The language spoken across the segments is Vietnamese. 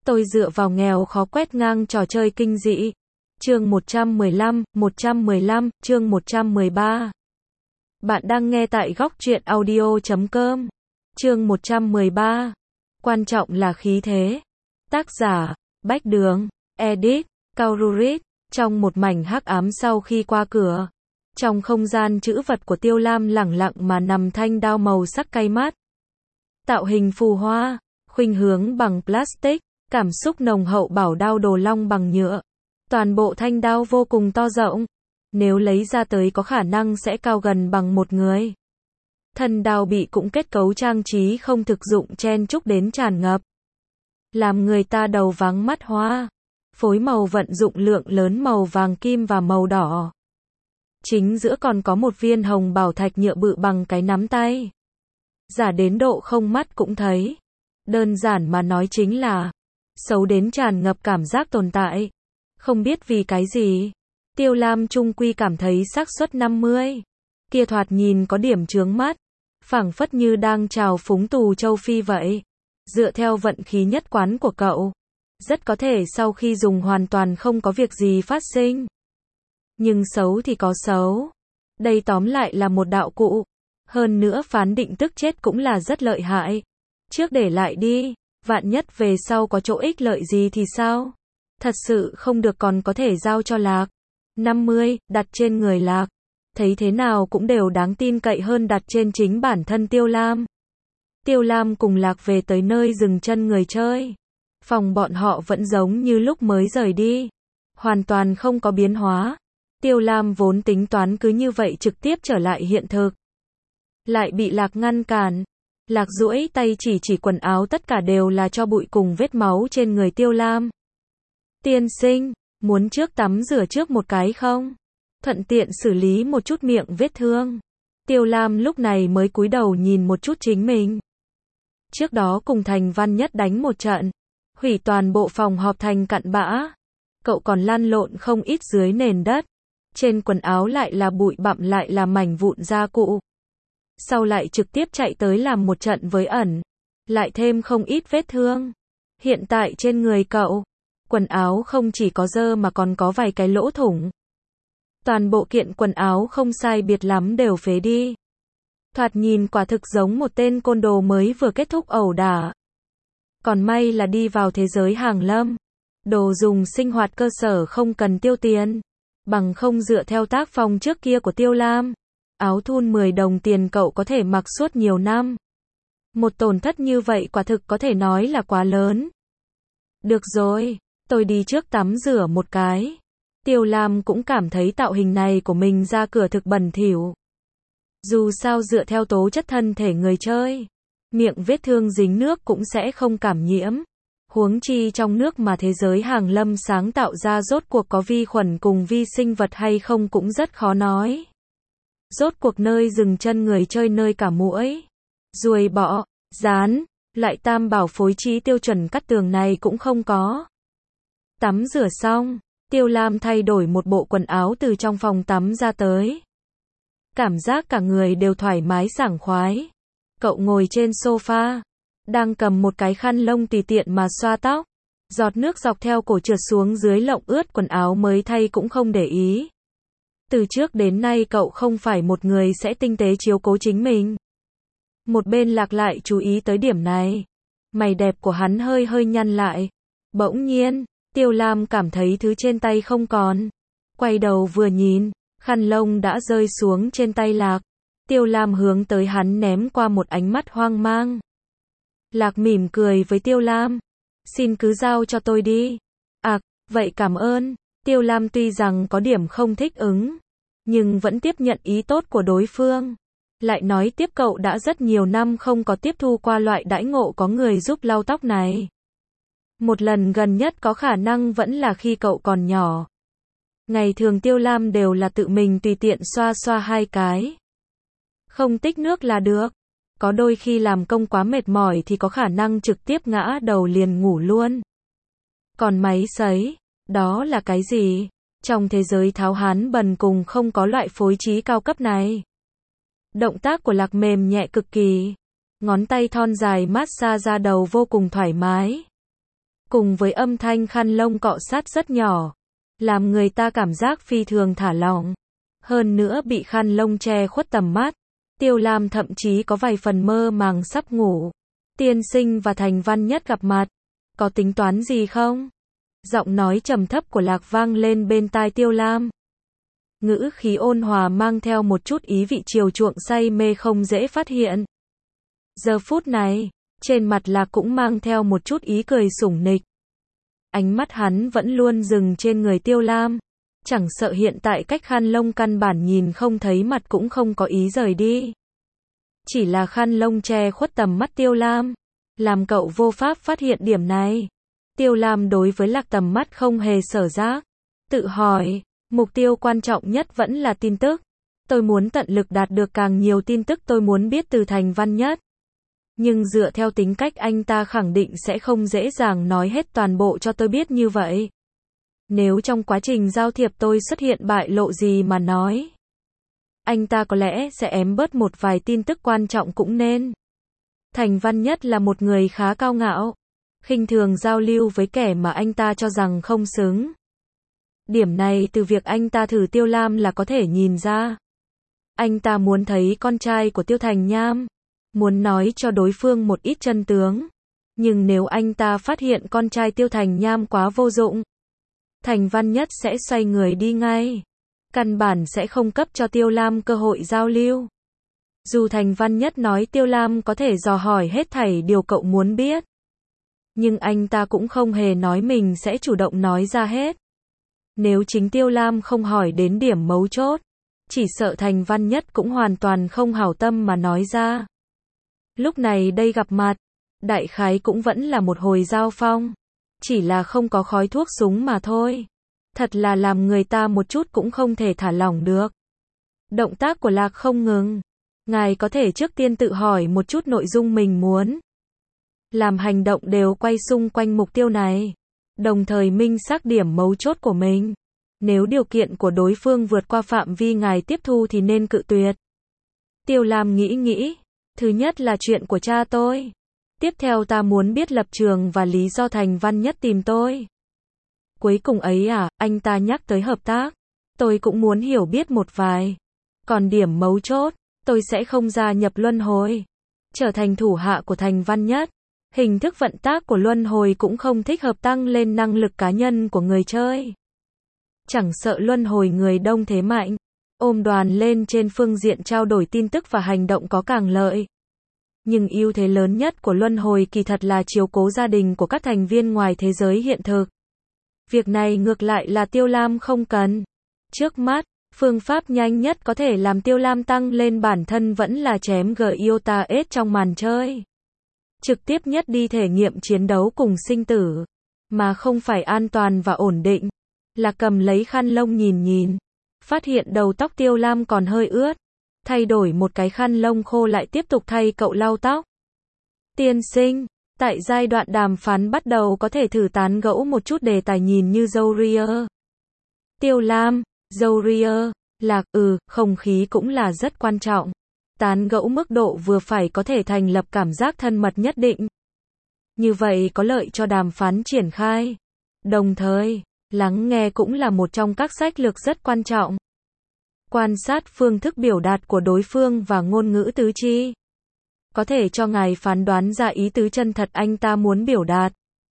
Tôi dựa vào nghèo khó quét ngang trò chơi kinh dị. Chương 115, chương 113. Bạn đang nghe tại góc truyện audio.com. Chương 113. Quan trọng là khí thế. Tác giả: Bách Đường. Edit: Kaururit. Trong một mảnh hắc ám sau khi qua cửa, trong không gian trữ vật của Tiêu Lam lẳng lặng mà nằm thanh đao màu sắc cay mắt. Tạo hình phù hoa, khuynh hướng bằng plastic, cảm xúc nồng hậu bảo đao đồ long bằng nhựa. Toàn bộ thanh đao vô cùng to rộng, nếu lấy ra tới có khả năng sẽ cao gần bằng một người. Thân đao bị cũng kết cấu trang trí không thực dụng chen chúc đến tràn ngập, làm người ta đầu váng mắt hoa. Phối màu vận dụng lượng lớn màu vàng kim và màu đỏ. Chính giữa còn có một viên hồng bảo thạch nhựa bự bằng cái nắm tay. Giả đến độ không mắt cũng thấy. Đơn giản mà nói chính là xấu đến tràn ngập cảm giác tồn tại. Không biết vì cái gì, Tiêu Lam trung quy cảm thấy xác suất 50. Kia thoạt nhìn có điểm chướng mắt, phảng phất như đang trào phúng tù châu Phi vậy. Dựa theo vận khí nhất quán của cậu, rất có thể sau khi dùng hoàn toàn không có việc gì phát sinh. Nhưng xấu thì có xấu. Đây tóm lại là một đạo cụ. Hơn nữa phán định tức chết cũng là rất lợi hại. Trước để lại đi, vạn nhất về sau có chỗ ích lợi gì thì sao? Thật sự không được còn có thể giao cho Lạc. 50, đặt trên người Lạc. Thấy thế nào cũng đều đáng tin cậy hơn đặt trên chính bản thân Tiêu Lam. Tiêu Lam cùng Lạc về tới nơi dừng chân người chơi. Phòng bọn họ vẫn giống như lúc mới rời đi, hoàn toàn không có biến hóa. Tiêu Lam vốn tính toán cứ như vậy trực tiếp trở lại hiện thực, lại bị Lạc ngăn cản. Lạc duỗi tay chỉ quần áo tất cả đều là tro bụi cùng vết máu trên người Tiêu Lam. Tiên sinh, muốn trước tắm rửa trước một cái không? Thuận tiện xử lý một chút miệng vết thương. Tiêu Lam lúc này mới cúi đầu nhìn một chút chính mình. Trước đó cùng Thành Văn Nhất đánh một trận, hủy toàn bộ phòng họp thành cặn bã. Cậu còn lăn lộn không ít dưới nền đất. Trên quần áo lại là bụi bặm lại là mảnh vụn gia cụ. Sau lại trực tiếp chạy tới làm một trận với ẩn. Lại thêm không ít vết thương. Hiện tại trên người cậu, quần áo không chỉ có dơ mà còn có vài cái lỗ thủng. Toàn bộ kiện quần áo không sai biệt lắm đều phế đi. Thoạt nhìn quả thực giống một tên côn đồ mới vừa kết thúc ẩu đả. Còn may là đi vào thế giới hàng lâm. Đồ dùng sinh hoạt cơ sở không cần tiêu tiền. Bằng không dựa theo tác phong trước kia của Tiêu Lam, áo thun 10 đồng tiền cậu có thể mặc suốt nhiều năm. Một tổn thất như vậy quả thực có thể nói là quá lớn. Được rồi, tôi đi trước tắm rửa một cái. Tiêu Lam cũng cảm thấy tạo hình này của mình ra cửa thực bẩn thỉu. Dù sao dựa theo tố chất thân thể người chơi, miệng vết thương dính nước cũng sẽ không cảm nhiễm. Huống chi trong nước mà thế giới hàng lâm sáng tạo ra rốt cuộc có vi khuẩn cùng vi sinh vật hay không cũng rất khó nói. Rốt cuộc nơi dừng chân người chơi nơi cả muỗi, ruồi bọ, gián, loại tam bảo phối trí tiêu chuẩn cắt tường này cũng không có. Tắm rửa xong, Tiêu Lam thay đổi một bộ quần áo từ trong phòng tắm ra tới. Cảm giác cả người đều thoải mái sảng khoái. Cậu ngồi trên sofa, đang cầm một cái khăn lông tùy tiện mà xoa tóc. Giọt nước dọc theo cổ trượt xuống dưới lộng ướt quần áo mới thay cũng không để ý. Từ trước đến nay cậu không phải một người sẽ tinh tế chiếu cố chính mình. Một bên Lạc lại chú ý tới điểm này. Mày đẹp của hắn hơi nhăn lại. Bỗng nhiên, Tiêu Lam cảm thấy thứ trên tay không còn. Quay đầu vừa nhìn, khăn lông đã rơi xuống trên tay Lạc. Tiêu Lam hướng tới hắn ném qua một ánh mắt hoang mang. Lạc mỉm cười với Tiêu Lam. Xin cứ giao cho tôi đi. Vậy cảm ơn. Tiêu Lam tuy rằng có điểm không thích ứng, nhưng vẫn tiếp nhận ý tốt của đối phương. Lại nói tiếp cậu đã rất nhiều năm không có tiếp thu qua loại đãi ngộ có người giúp lau tóc này. Một lần gần nhất có khả năng vẫn là khi cậu còn nhỏ. Ngày thường Tiêu Lam đều là tự mình tùy tiện xoa xoa hai cái. Không tích nước là được. Có đôi khi làm công quá mệt mỏi thì có khả năng trực tiếp ngã đầu liền ngủ luôn. Còn máy sấy, đó là cái gì? Trong thế giới tháo hán bần cùng không có loại phối trí cao cấp này. Động tác của Lạc mềm nhẹ cực kỳ. Ngón tay thon dài massage da đầu vô cùng thoải mái. cùng với âm thanh khăn lông cọ sát rất nhỏ, làm người ta cảm giác phi thường thả lỏng. Hơn nữa bị khăn lông che khuất tầm mắt, Tiêu Lam thậm chí có vài phần mơ màng sắp ngủ. Tiên sinh và Thành Văn Nhất gặp mặt, có tính toán gì không? Giọng nói trầm thấp của Lạc vang lên bên tai Tiêu Lam. Ngữ khí ôn hòa mang theo một chút ý vị chiều chuộng say mê không dễ phát hiện. Giờ phút này, trên mặt Lạc cũng mang theo một chút ý cười sủng nịch. Ánh mắt hắn vẫn luôn dừng trên người Tiêu Lam, chẳng sợ hiện tại cách khăn lông căn bản nhìn không thấy mặt cũng không có ý rời đi. Chỉ là khăn lông che khuất tầm mắt Tiêu Lam, làm cậu vô pháp phát hiện điểm này. Tiêu Lam đối với Lạc tầm mắt không hề sở giác, tự hỏi, mục tiêu quan trọng nhất vẫn là tin tức. Tôi muốn tận lực đạt được càng nhiều tin tức tôi muốn biết từ Thành Văn Nhất. Nhưng dựa theo tính cách anh ta khẳng định sẽ không dễ dàng nói hết toàn bộ cho tôi biết như vậy. Nếu trong quá trình giao thiệp tôi xuất hiện bại lộ gì mà nói, anh ta có lẽ sẽ ém bớt một vài tin tức quan trọng cũng nên. Thành Văn Nhất là một người khá cao ngạo, khinh thường giao lưu với kẻ mà anh ta cho rằng không xứng. Điểm này từ việc anh ta thử Tiêu Lam là có thể nhìn ra. Anh ta muốn thấy con trai của Tiêu Thành Nham, muốn nói cho đối phương một ít chân tướng. Nhưng nếu anh ta phát hiện con trai Tiêu Thành Nham quá vô dụng, Thành Văn Nhất sẽ xoay người đi ngay. Căn bản sẽ không cấp cho Tiêu Lam cơ hội giao lưu. Dù Thành Văn Nhất nói Tiêu Lam có thể dò hỏi hết thảy điều cậu muốn biết, nhưng anh ta cũng không hề nói mình sẽ chủ động nói ra hết. Nếu chính Tiêu Lam không hỏi đến điểm mấu chốt, chỉ sợ Thành Văn Nhất cũng hoàn toàn không hảo tâm mà nói ra. Lúc này đây gặp mặt, đại khái cũng vẫn là một hồi giao phong, chỉ là không có khói thuốc súng mà thôi. Thật là làm người ta một chút cũng không thể thả lỏng được. Động tác của Lạc không ngừng. Ngài có thể trước tiên tự hỏi một chút nội dung mình muốn làm, hành động đều quay xung quanh mục tiêu này, đồng thời minh xác điểm mấu chốt của mình. Nếu điều kiện của đối phương vượt qua phạm vi ngài tiếp thu thì nên cự tuyệt. Tiêu Lam nghĩ, thứ nhất là chuyện của cha tôi. Tiếp theo ta muốn biết lập trường và lý do Thành Văn Nhất tìm tôi. Cuối cùng ấy à, anh ta nhắc tới hợp tác. Tôi cũng muốn hiểu biết một vài. Còn điểm mấu chốt, tôi sẽ không gia nhập luân hồi, trở thành thủ hạ của Thành Văn Nhất. Hình thức vận tác của luân hồi cũng không thích hợp tăng lên năng lực cá nhân của người chơi. Chẳng sợ luân hồi người đông thế mạnh, ôm đoàn lên trên phương diện trao đổi tin tức và hành động có càng lợi. Nhưng ưu thế lớn nhất của luân hồi kỳ thật là chiếu cố gia đình của các thành viên ngoài thế giới hiện thực. Việc này ngược lại là Tiêu Lam không cần. Trước mắt, phương pháp nhanh nhất có thể làm Tiêu Lam tăng lên bản thân vẫn là chém Giota S trong màn chơi. Trực tiếp nhất đi thể nghiệm chiến đấu cùng sinh tử, mà không phải an toàn và ổn định. Là cầm lấy khăn lông nhìn, phát hiện đầu tóc Tiêu Lam còn hơi ướt. Thay đổi một cái khăn lông khô lại tiếp tục thay cậu lau tóc. Tiên sinh, tại giai đoạn đàm phán bắt đầu có thể thử tán gẫu một chút đề tài nhìn như Zoria. Tiêu Lam, Zoria, Lạc, không khí cũng là rất quan trọng. Tán gẫu mức độ vừa phải có thể thành lập cảm giác thân mật nhất định. Như vậy có lợi cho đàm phán triển khai. Đồng thời, lắng nghe cũng là một trong các sách lược rất quan trọng. Quan sát phương thức biểu đạt của đối phương và ngôn ngữ tứ chi, có thể cho ngài phán đoán ra ý tứ chân thật anh ta muốn biểu đạt.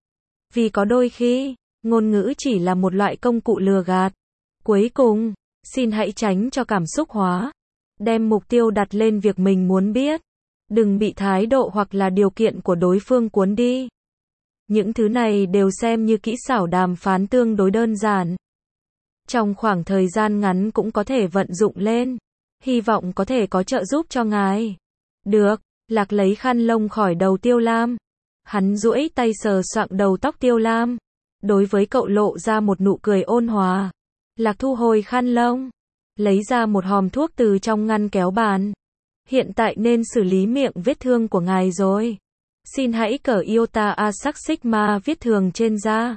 Vì có đôi khi, ngôn ngữ chỉ là một loại công cụ lừa gạt. Cuối cùng, xin hãy tránh cho cảm xúc hóa. Đem mục tiêu đặt lên việc mình muốn biết. Đừng bị thái độ hoặc là điều kiện của đối phương cuốn đi. Những thứ này đều xem như kỹ xảo đàm phán tương đối đơn giản. Trong khoảng thời gian ngắn cũng có thể vận dụng lên. Hy vọng có thể có trợ giúp cho ngài. Được, Lạc lấy khăn lông khỏi đầu Tiêu Lam. Hắn duỗi tay sờ soạng đầu tóc Tiêu Lam. Đối với cậu lộ ra một nụ cười ôn hòa. Lạc thu hồi khăn lông, lấy ra một hòm thuốc từ trong ngăn kéo bàn. Hiện tại nên xử lý miệng vết thương của ngài rồi. Xin hãy cởi iota Asac Sigma viết thường trên da.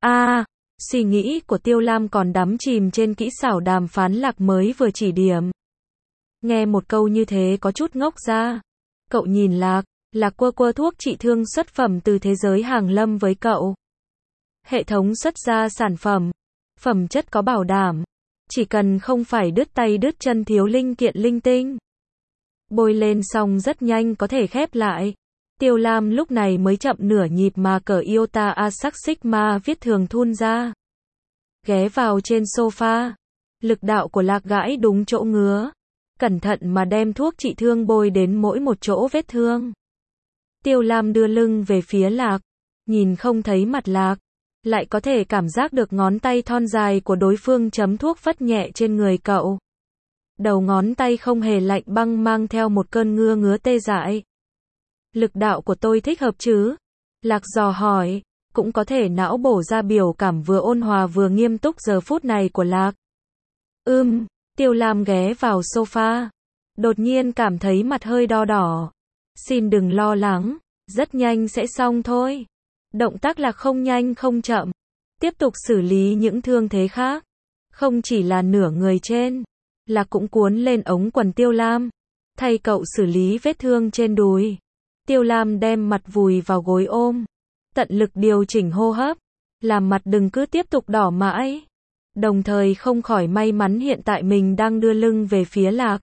Suy nghĩ của Tiêu Lam còn đắm chìm trên kỹ xảo đàm phán Lạc mới vừa chỉ điểm. Nghe một câu như thế có chút ngốc ra. Cậu nhìn Lạc, Lạc quơ thuốc trị thương xuất phẩm từ thế giới hàng lâm với cậu. Hệ thống xuất ra sản phẩm, phẩm chất có bảo đảm, chỉ cần không phải đứt tay đứt chân thiếu linh kiện linh tinh. Bôi lên xong rất nhanh có thể khép lại. Tiêu Lam lúc này mới chậm nửa nhịp mà cởi Iota Asac Sigma viết thường thun ra. Ghé vào trên sofa, lực đạo của Lạc gãi đúng chỗ ngứa. Cẩn thận mà đem thuốc trị thương bôi đến mỗi một chỗ vết thương. Tiêu Lam đưa lưng về phía Lạc, nhìn không thấy mặt Lạc, lại có thể cảm giác được ngón tay thon dài của đối phương chấm thuốc phất nhẹ trên người cậu. Đầu ngón tay không hề lạnh băng mang theo một cơn ngứa tê dại. Lực đạo của tôi thích hợp chứ? Lạc dò hỏi, cũng có thể não bổ ra biểu cảm vừa ôn hòa vừa nghiêm túc giờ phút này của Lạc. Tiêu Lam ghé vào sofa, đột nhiên cảm thấy mặt hơi đo đỏ. Xin đừng lo lắng, rất nhanh sẽ xong thôi. Động tác Lạc không nhanh không chậm, tiếp tục xử lý những thương thế khác. Không chỉ là nửa người trên, Lạc cũng cuốn lên ống quần Tiêu Lam, thay cậu xử lý vết thương trên đùi. Tiêu Lam đem mặt vùi vào gối ôm, tận lực điều chỉnh hô hấp, làm mặt đừng cứ tiếp tục đỏ mãi. Đồng thời không khỏi may mắn hiện tại mình đang đưa lưng về phía Lạc,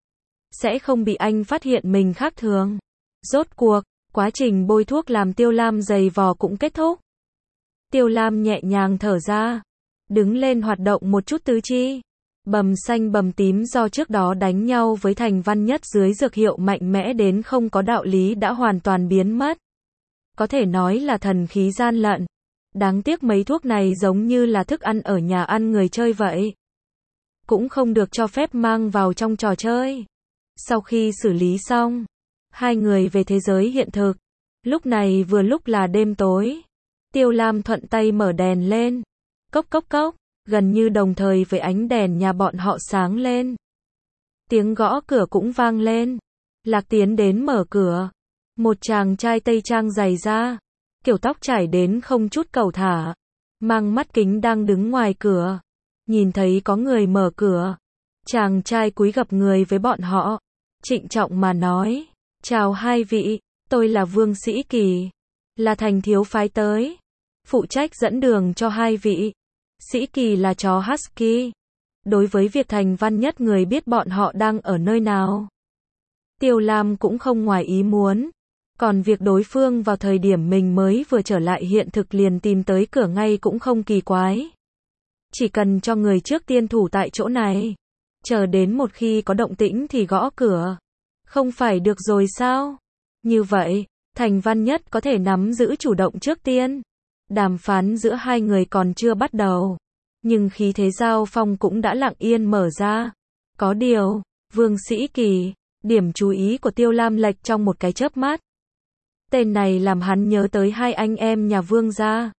sẽ không bị anh phát hiện mình khác thường. Rốt cuộc, quá trình bôi thuốc làm Tiêu Lam giày vò cũng kết thúc. Tiêu Lam nhẹ nhàng thở ra, đứng lên hoạt động một chút tứ chi. Bầm xanh bầm tím do trước đó đánh nhau với Thành Văn Nhất dưới dược hiệu mạnh mẽ đến không có đạo lý đã hoàn toàn biến mất. Có thể nói là thần khí gian lận. Đáng tiếc mấy thuốc này giống như là thức ăn ở nhà ăn người chơi vậy. Cũng không được cho phép mang vào trong trò chơi. Sau khi xử lý xong, hai người về thế giới hiện thực. Lúc này vừa lúc là đêm tối. Tiêu Lam thuận tay mở đèn lên. Cốc cốc cốc, gần như đồng thời với ánh đèn nhà bọn họ sáng lên. Tiếng gõ cửa cũng vang lên. Lạc tiến đến mở cửa. Một chàng trai tây trang dày da, kiểu tóc trải đến không chút cầu thả, mang mắt kính đang đứng ngoài cửa. Nhìn thấy có người mở cửa, chàng trai cúi gập người với bọn họ, trịnh trọng mà nói, chào hai vị, tôi là Vương Sĩ Kỳ, là Thành thiếu phái tới, phụ trách dẫn đường cho hai vị. Sĩ Kỳ là chó Husky. Đối với việc Thành Văn Nhất người biết bọn họ đang ở nơi nào, Tiêu Lam cũng không ngoài ý muốn. Còn việc đối phương vào thời điểm mình mới vừa trở lại hiện thực liền tìm tới cửa ngay cũng không kỳ quái. Chỉ cần cho người trước tiên thủ tại chỗ này, chờ đến một khi có động tĩnh thì gõ cửa. Không phải được rồi sao? Như vậy, Thành Văn Nhất có thể nắm giữ chủ động trước tiên. Đàm phán giữa hai người còn chưa bắt đầu, nhưng khí thế giao phong cũng đã lặng yên mở ra. Có điều, Vương Sĩ Kỳ, điểm chú ý của Tiêu Lam lệch trong một cái chớp mắt. Tên này làm hắn nhớ tới hai anh em nhà Vương gia.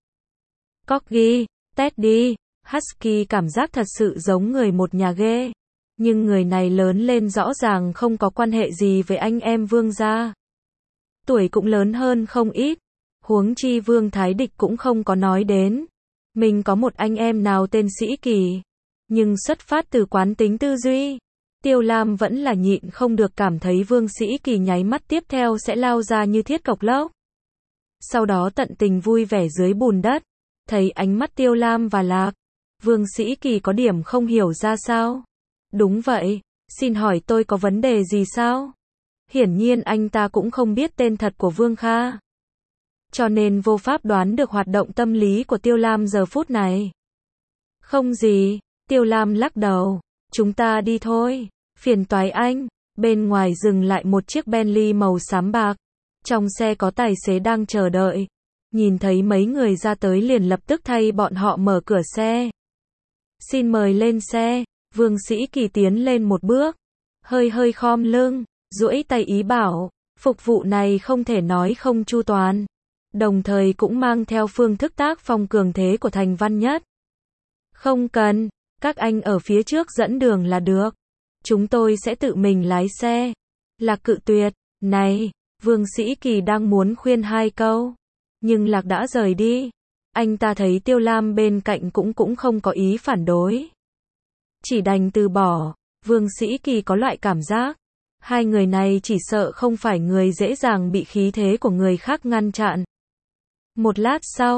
Corgi, Teddy, Husky cảm giác thật sự giống người một nhà ghê. Nhưng người này lớn lên rõ ràng không có quan hệ gì với anh em Vương gia. Tuổi cũng lớn hơn không ít. Huống chi Vương Thái Địch cũng không có nói đến. Mình có một anh em nào tên Sĩ Kỳ. Nhưng xuất phát từ quán tính tư duy, Tiêu Lam vẫn là nhịn không được cảm thấy Vương Sĩ Kỳ nháy mắt tiếp theo sẽ lao ra như thiết cộc lốc. Sau đó tận tình vui vẻ dưới bùn đất. Thấy ánh mắt Tiêu Lam và Lạc, Vương Sĩ Kỳ có điểm không hiểu ra sao. Đúng vậy, xin hỏi tôi có vấn đề gì sao? Hiển nhiên anh ta cũng không biết tên thật của Vương Kha, cho nên vô pháp đoán được hoạt động tâm lý của Tiêu Lam giờ phút này. Không gì, Tiêu Lam lắc đầu, chúng ta đi thôi, phiền toái anh. Bên ngoài dừng lại một chiếc Bentley màu xám bạc, trong xe có tài xế đang chờ đợi. Nhìn thấy mấy người ra tới liền lập tức thay bọn họ mở cửa xe. Xin mời lên xe. Vương Sĩ Kỳ tiến lên một bước, hơi khom lưng, duỗi tay ý bảo, phục vụ này không thể nói không chu toàn. Đồng thời cũng mang theo phương thức tác phong cường thế của Thành Văn Nhất. Không cần, các anh ở phía trước dẫn đường là được. Chúng tôi sẽ tự mình lái xe. Lạc cự tuyệt, này, Vương Sĩ Kỳ đang muốn khuyên hai câu. Nhưng Lạc đã rời đi. Anh ta thấy Tiêu Lam bên cạnh cũng không có ý phản đối. Chỉ đành từ bỏ. Vương Sĩ Kỳ có loại cảm giác, hai người này chỉ sợ không phải người dễ dàng bị khí thế của người khác ngăn chặn. Một lát sau,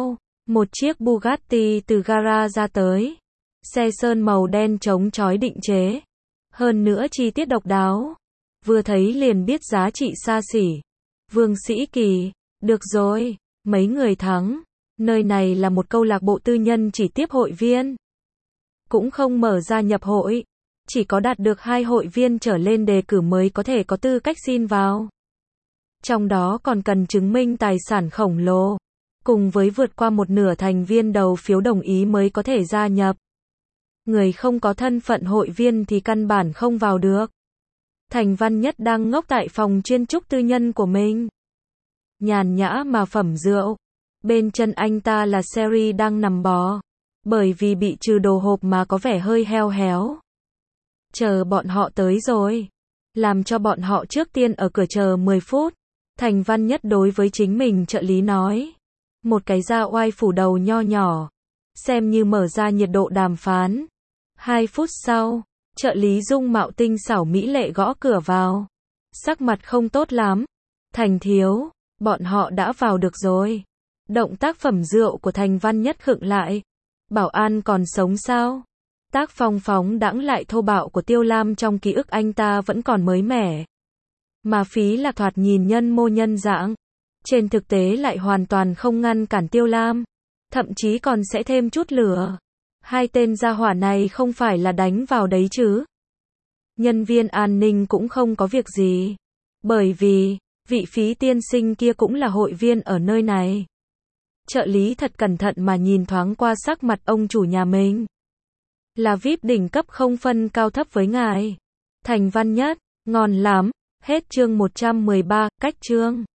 Một chiếc Bugatti từ gara ra tới. Xe sơn màu đen chống chói định chế. Hơn nữa chi tiết độc đáo. Vừa thấy liền biết giá trị xa xỉ. Vương Sĩ Kỳ, được rồi, mấy người thắng. Nơi này là một câu lạc bộ tư nhân chỉ tiếp hội viên. Cũng không mở ra nhập hội. Chỉ có đạt được 2 hội viên trở lên đề cử mới có thể có tư cách xin vào. Trong đó còn cần chứng minh tài sản khổng lồ. Cùng với vượt qua một nửa thành viên đầu phiếu đồng ý mới có thể gia nhập. Người không có thân phận hội viên thì căn bản không vào được. Thành Văn Nhất đang ngốc tại phòng chuyên trúc tư nhân của mình. Nhàn nhã mà phẩm rượu. Bên chân anh ta là Sherry đang nằm bò. Bởi vì bị trừ đồ hộp mà có vẻ hơi heo héo. Chờ bọn họ tới rồi. Làm cho bọn họ trước tiên ở cửa chờ 10 phút. Thành Văn Nhất đối với chính mình trợ lý nói. Một cái da oai phủ đầu nho nhỏ. Xem như mở ra nhiệt độ đàm phán. 2 phút sau, trợ lý dung mạo tinh xảo mỹ lệ gõ cửa vào. Sắc mặt không tốt lắm. Thành thiếu, bọn họ đã vào được rồi. Động tác phẩm rượu của Thành Văn Nhất khựng lại. Bảo an còn sống sao? Tác phong phóng đãng lại thô bạo của Tiêu Lam trong ký ức anh ta vẫn còn mới mẻ. Mà Phí Lạc thoạt nhìn nhân mô nhân dạng. Trên thực tế lại hoàn toàn không ngăn cản Tiêu Lam. Thậm chí còn sẽ thêm chút lửa. Hai tên gia hỏa này không phải là đánh vào đấy chứ. Nhân viên an ninh cũng không có việc gì. Bởi vì, vị Phí tiên sinh kia cũng là hội viên ở nơi này. Trợ lý thật cẩn thận mà nhìn thoáng qua sắc mặt ông chủ nhà mình. Là VIP đỉnh cấp không phân cao thấp với ngài. Thành Văn Nhất, ngon lắm. Hết chương 113, cách chương.